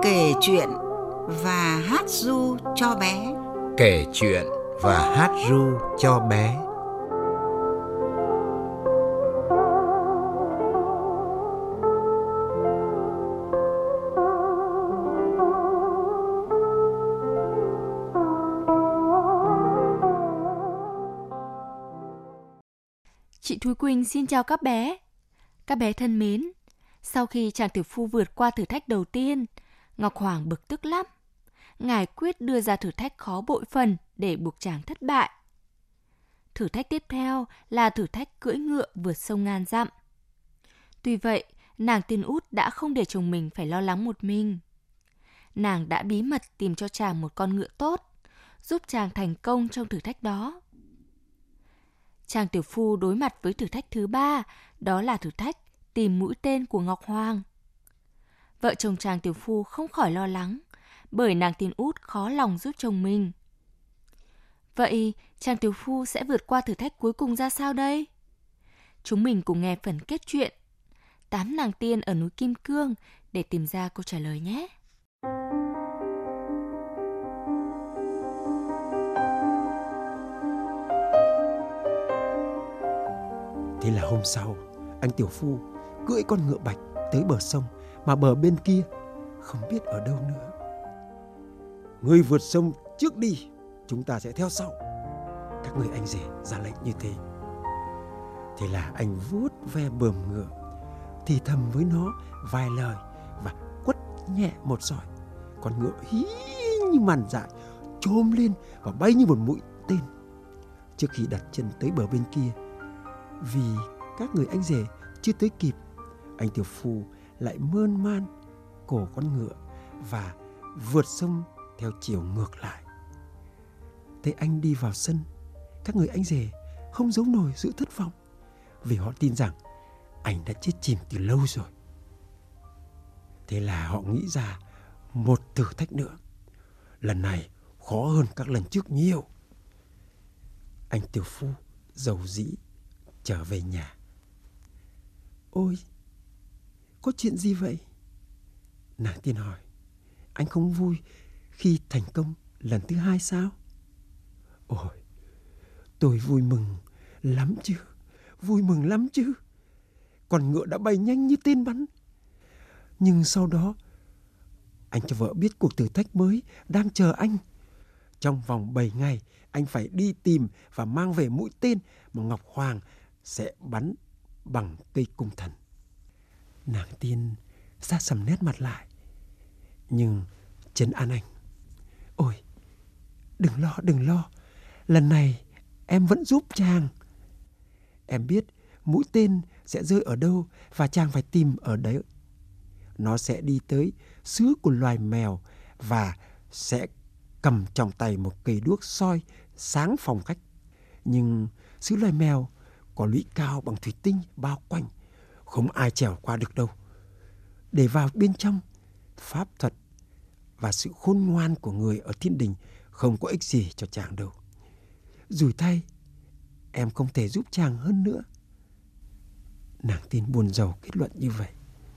Kể chuyện và hát ru cho bé. Kể chuyện và hát ru cho bé. Chị Thúy Quỳnh xin chào các bé. Các bé thân mến, sau khi chàng tiểu phu vượt qua thử thách đầu tiên, Ngọc Hoàng bực tức lắm. Ngài quyết đưa ra thử thách khó bội phần để buộc chàng thất bại. Thử thách tiếp theo là thử thách cưỡi ngựa vượt sông ngàn dặm. Tuy vậy, nàng tiên út đã không để chồng mình phải lo lắng một mình. Nàng đã bí mật tìm cho chàng một con ngựa tốt, giúp chàng thành công trong thử thách đó. Chàng tiểu phu đối mặt với thử thách thứ 3, đó là thử thách tìm mũi tên của Ngọc Hoàng. Vợ chồng chàng tiểu phu không khỏi lo lắng, bởi nàng tiên út khó lòng giúp chồng mình. Vậy chàng tiểu phu sẽ vượt qua thử thách cuối cùng ra sao đây? Chúng mình cùng nghe phần kết truyện 8 nàng tiên ở núi Kim Cương để tìm ra câu trả lời nhé. Thế là hôm sau, anh tiểu phu cưỡi con ngựa bạch tới bờ sông, mà bờ bên kia không biết ở đâu nữa. Ngươi vượt sông trước đi, chúng ta sẽ theo sau. Các người anh rể ra lệnh như thế. Thế là anh vuốt ve bờm ngựa, thì thầm với nó vài lời và quất nhẹ một roi. Con ngựa hí như màn dại chôm lên và bay như một mũi tên. Trước khi đặt chân tới bờ bên kia, vì các người anh rể chưa tới kịp, anh tiểu phu lại mơn man cổ con ngựa và vượt sông theo chiều ngược lại. Thế anh đi vào sân, các người anh rể không giấu nổi sự thất vọng, vì họ tin rằng anh đã chết chìm từ lâu rồi. Thế là họ nghĩ ra một thử thách nữa. Lần này khó hơn các lần trước nhiều. Anh tiểu phu dầu dĩ trở về nhà. Ôi, có chuyện gì vậy? Nàng tiên hỏi. Anh không vui khi thành công lần thứ 2 sao? Ôi, tôi vui mừng lắm chứ. Vui mừng lắm chứ. Con ngựa đã bay nhanh như tên bắn. Nhưng sau đó, anh cho vợ biết cuộc thử thách mới đang chờ anh. Trong vòng 7 ngày, anh phải đi tìm và mang về mũi tên mà Ngọc Hoàng sẽ bắn bằng cây cung thần. Nàng tiên xa sầm nét mặt lại, nhưng trấn an anh. Ôi, đừng lo, lần này em vẫn giúp chàng. Em biết mũi tên sẽ rơi ở đâu và chàng phải tìm ở đấy. Nó sẽ đi tới xứ của loài mèo và sẽ cầm trong tay một cây đuốc soi sáng phòng khách. Nhưng xứ loài mèo có lũy cao bằng thủy tinh bao quanh, không ai trèo qua được đâu. Để vào bên trong, pháp thuật và sự khôn ngoan của người ở thiên đình không có ích gì cho chàng đâu. Rủi thay, em không thể giúp chàng hơn nữa. Nàng tiên buồn rầu kết luận như vậy.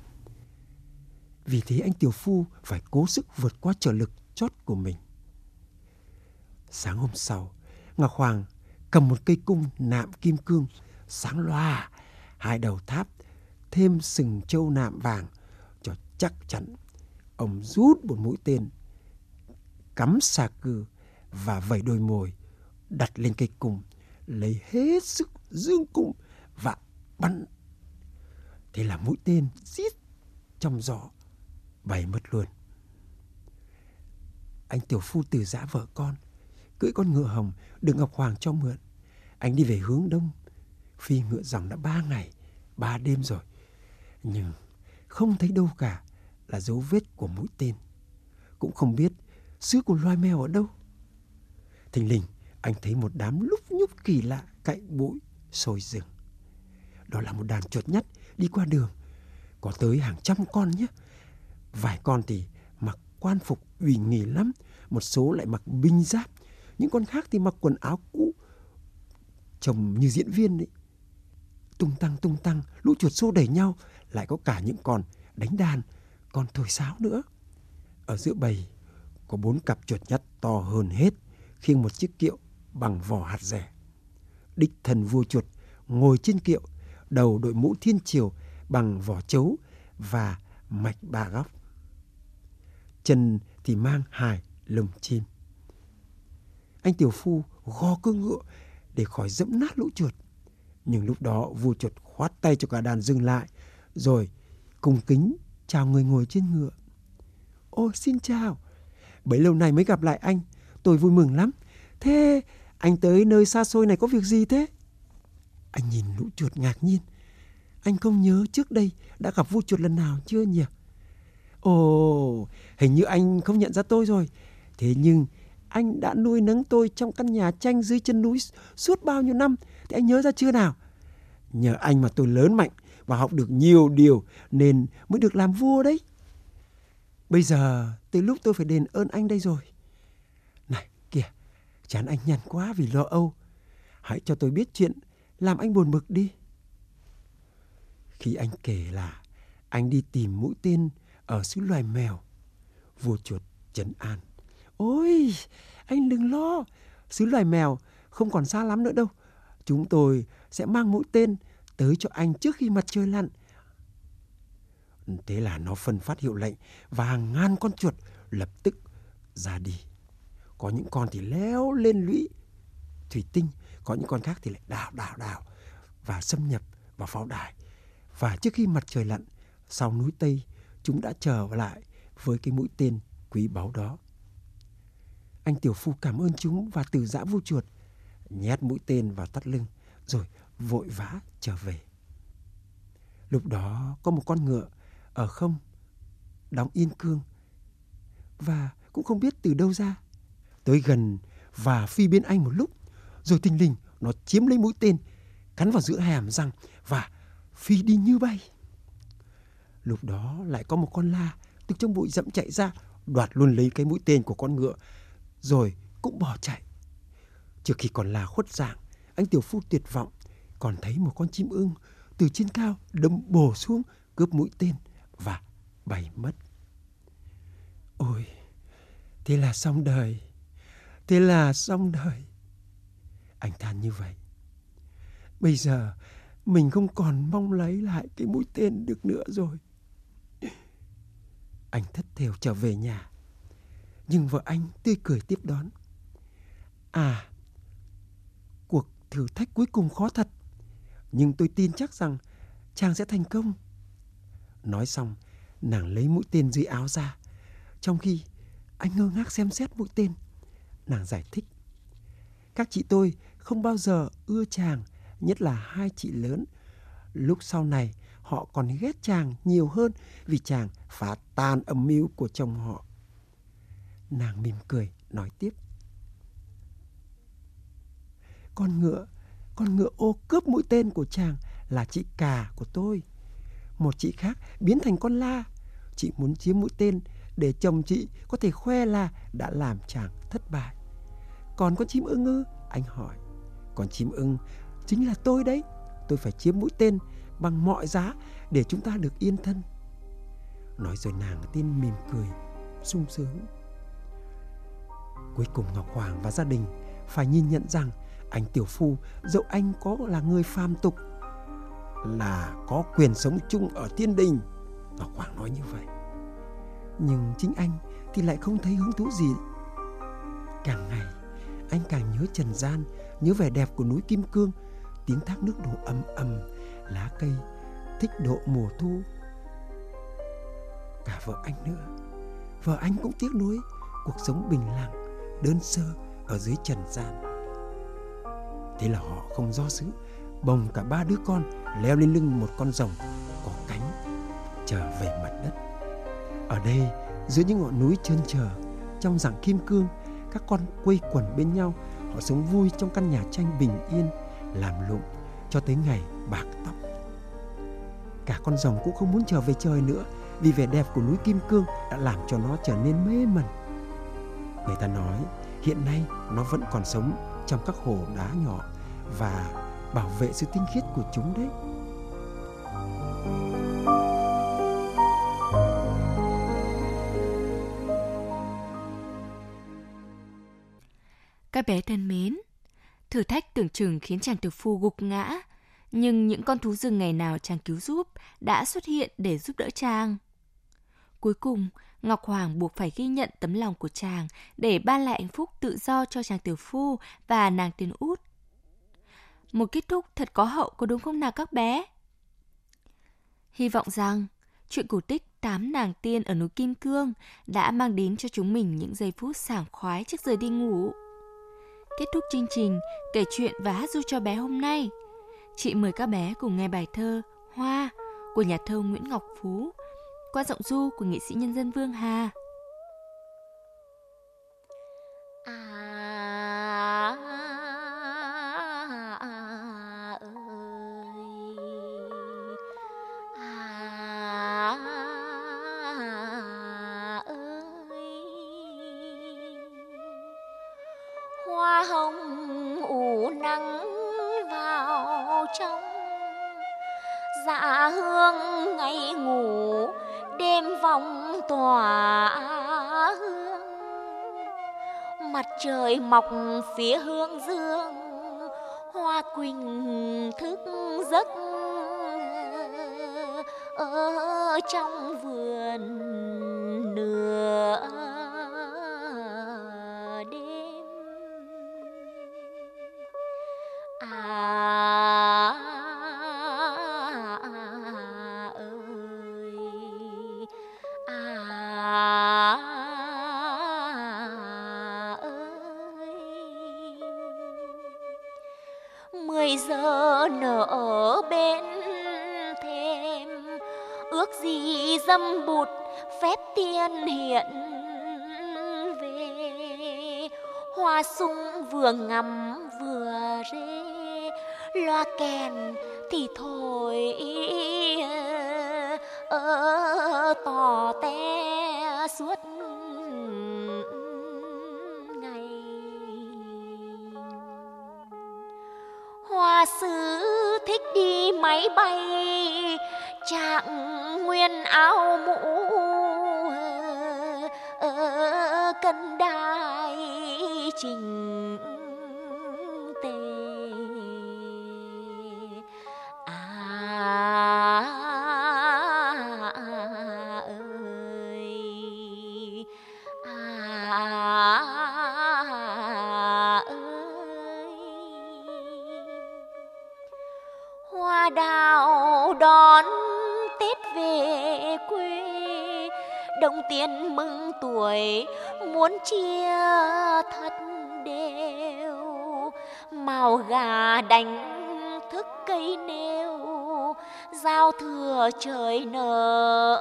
Vì thế anh tiểu phu phải cố sức vượt qua trở lực chót của mình. Sáng hôm sau, Ngọc Hoàng cầm một cây cung nạm kim cương sáng loa, 2 đầu tháp thêm sừng trâu nạm vàng cho chắc chắn. Ông rút một mũi tên, cắm xà cừ và vẩy đôi mồi, đặt lên cây cung, lấy hết sức dương cung và bắn. Thế là mũi tên rít trong gió bay mất luôn. Anh tiểu phu từ giã vợ con, cưỡi con ngựa hồng được Ngọc Hoàng cho mượn. Anh đi về hướng đông, phi ngựa dòng đã 3 ngày 3 đêm rồi, nhưng không thấy đâu cả là dấu vết của mũi tên, cũng không biết xứ của loài mèo ở đâu. Thình lình anh thấy một đám lúc nhúc kỳ lạ cạnh bụi sồi rừng. Đó là một đàn chuột nhắt đi qua đường, có tới hàng trăm con nhé. Vài con thì mặc quan phục ủy nghi lắm, một số lại mặc binh giáp, những con khác thì mặc quần áo cũ trông như diễn viên đấy. Tung tăng, lũ chuột xô đẩy nhau, lại có cả những con đánh đàn, con thổi sáo nữa. Ở giữa bầy có 4 cặp chuột nhắt to hơn hết, khiêng một chiếc kiệu bằng vỏ hạt dẻ. Đích thần vua chuột ngồi trên kiệu, đầu đội mũ thiên triều bằng vỏ trấu và mạch 3 góc. Chân thì mang hài lồng chim. Anh tiểu phu gò cưỡi ngựa để khỏi dẫm nát lũ chuột. Nhưng lúc đó vua chuột khoát tay cho cả đàn dừng lại, rồi cung kính chào người ngồi trên ngựa. Ôi xin chào, bấy lâu nay mới gặp lại anh, tôi vui mừng lắm. Thế anh tới nơi xa xôi này có việc gì thế? Anh nhìn lũ chuột ngạc nhiên. Anh không nhớ trước đây đã gặp vua chuột lần nào chưa nhỉ? Ồ, hình như anh không nhận ra tôi rồi. Thế nhưng anh đã nuôi nấng tôi trong căn nhà tranh dưới chân núi suốt bao nhiêu năm, thì anh nhớ ra chưa nào? Nhờ anh mà tôi lớn mạnh và học được nhiều điều nên mới được làm vua đấy. Bây giờ từ lúc tôi phải đền ơn anh đây rồi. Này kìa, chán anh nhằn quá vì lo âu. Hãy cho tôi biết chuyện làm anh buồn bực đi. Khi anh kể là anh đi tìm mũi tên ở xứ loài mèo, vua chuột trấn an. Ôi, anh đừng lo, xứ loài mèo không còn xa lắm nữa đâu. Chúng tôi sẽ mang mũi tên tới cho anh trước khi mặt trời lặn. Thế là nó phân phát hiệu lệnh và hàng ngàn con chuột lập tức ra đi. Có những con thì leo lên lũy thủy tinh, có những con khác thì lại đào và xâm nhập vào pháo đài. Và trước khi mặt trời lặn, sau núi Tây, chúng đã trở lại với cái mũi tên quý báu đó. Anh tiểu phu cảm ơn chúng và từ giã vua chuột, nhét mũi tên vào thắt lưng, rồi vội vã trở về. Lúc đó có một con ngựa ở không đóng yên cương và cũng không biết từ đâu ra, tới gần và phi bên anh một lúc, rồi thình lình nó chiếm lấy mũi tên, cắn vào giữa hàm răng và phi đi như bay. Lúc đó lại có một con la từ trong bụi rậm chạy ra, đoạt luôn lấy cái mũi tên của con ngựa, rồi cũng bỏ chạy. Trước khi con la khuất dạng, anh tiểu phu tuyệt vọng còn thấy một con chim ưng từ trên cao đâm bổ xuống cướp mũi tên và bay mất. Ôi, thế là xong đời, thế là xong đời. Anh than như vậy. Bây giờ mình không còn mong lấy lại cái mũi tên được nữa rồi. Anh thất thểu trở về nhà, nhưng vợ anh tươi cười tiếp đón. À, cuộc thử thách cuối cùng khó thật, nhưng tôi tin chắc rằng chàng sẽ thành công. Nói xong, nàng lấy mũi tên dưới áo ra. Trong khi anh ngơ ngác xem xét mũi tên, nàng giải thích. Các chị tôi không bao giờ ưa chàng, nhất là hai chị lớn. Lúc sau này, họ còn ghét chàng nhiều hơn vì chàng phá tan âm mưu của chồng họ. Nàng mỉm cười, nói tiếp. Con ngựa ô cướp mũi tên của chàng là chị cả của tôi. Một chị khác biến thành con la. Chị muốn chiếm mũi tên để chồng chị có thể khoe là đã làm chàng thất bại. Còn con chim ưng ư? Anh hỏi. Con chim ưng chính là tôi đấy. Tôi phải chiếm mũi tên bằng mọi giá để chúng ta được yên thân. Nói rồi nàng tiên mỉm cười, sung sướng. Cuối cùng Ngọc Hoàng và gia đình phải nhìn nhận rằng anh tiểu phu, dẫu anh có là người phàm tục, là có quyền sống chung ở thiên đình. Ngọc Hoàng nói như vậy. Nhưng chính anh thì lại không thấy hứng thú gì. Càng ngày anh càng nhớ trần gian, nhớ vẻ đẹp của núi Kim Cương, tiếng thác nước đổ ầm ầm, lá cây thích độ mùa thu. Cả vợ anh nữa, vợ anh cũng tiếc nuối cuộc sống bình lặng, đơn sơ ở dưới trần gian. Thế là họ không do dự, bồng cả 3 đứa con leo lên lưng một con rồng có cánh, trở về mặt đất. Ở đây, giữa những ngọn núi trơn trờ, trong rặng kim cương, các con quây quần bên nhau. Họ sống vui trong căn nhà tranh bình yên, làm lụng cho tới ngày bạc tóc. Cả con rồng cũng không muốn trở về trời nữa, vì vẻ đẹp của núi Kim Cương đã làm cho nó trở nên mê mẩn. Người ta nói hiện nay nó vẫn còn sống trong các hồ đá nhỏ và bảo vệ sự tinh khiết của chúng đấy. Các bé thân mến, thử thách tưởng chừng khiến chàng tiểu phu gục ngã, nhưng những con thú rừng ngày nào chàng cứu giúp đã xuất hiện để giúp đỡ chàng. Cuối cùng, Ngọc Hoàng buộc phải ghi nhận tấm lòng của chàng để ban lại hạnh phúc tự do cho chàng tiểu phu và nàng tiên út. Một kết thúc thật có hậu, có đúng không nào các bé? Hy vọng rằng chuyện cổ tích 8 nàng tiên ở núi Kim Cương đã mang đến cho chúng mình những giây phút sảng khoái trước giờ đi ngủ. Kết thúc chương trình kể chuyện và hát ru cho bé hôm nay, chị mời các bé cùng nghe bài thơ Hoa của nhà thơ Nguyễn Ngọc Phú qua giọng ru của nghệ sĩ nhân dân Vương Hà. Hoa hồng ủ nắng vào trong, dạ hương ngày ngủ đêm vòng tỏa hương. Mặt trời mọc phía hướng dương, hoa quỳnh thức giấc ở trong vườn nửa đêm. Mười giờ nở bên thềm, ước gì dâm bụt phép tiên hiện về. Hoa sung vừa ngắm vừa rê, loa kèn thì thổi tỏ te suốt ngày. Hoa sứ thích đi máy bay, trạng nguyên áo mũ cân đai chỉnh tề. Hoa đào đón Tết về quê, đồng tiền mừng tuổi muốn chia thật đều. Màu gà đánh thức cây nêu, giao thừa trời nở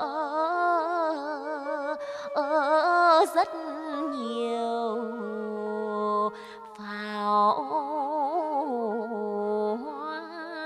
rất nhiều pháo hoa.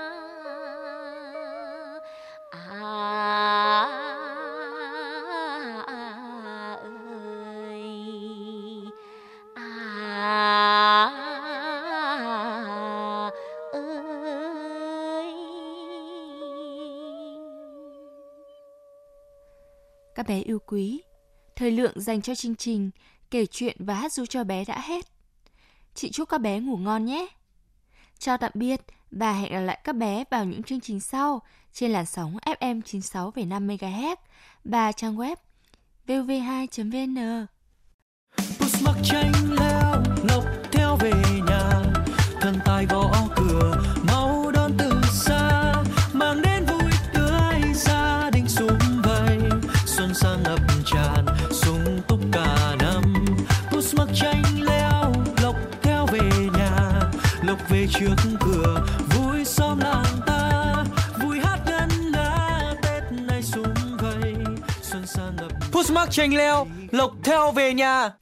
Các bé yêu quý, thời lượng dành cho chương trình kể chuyện và hát ru cho bé đã hết. Chị chúc các bé ngủ ngon nhé. Chào tạm biệt và hẹn gặp lại các bé vào những chương trình sau trên làn sóng FM 96,5 MHz và trang web vov2.vn. Bus mắc tranh leo lộc theo về nhà, thần tài gõ cửa mau đón từ xa, mang đến vui tươi gia đình sum vầy, xuân sang ngập tràn sung túc cả năm. Bus mắc tranh leo lộc theo về nhà, lộc về trước cửa vui xóm làng ta, vui hát ngân nga Tết nay sum vầy, xuân sang ngập. Bus mắc tranh leo lộc theo về nhà.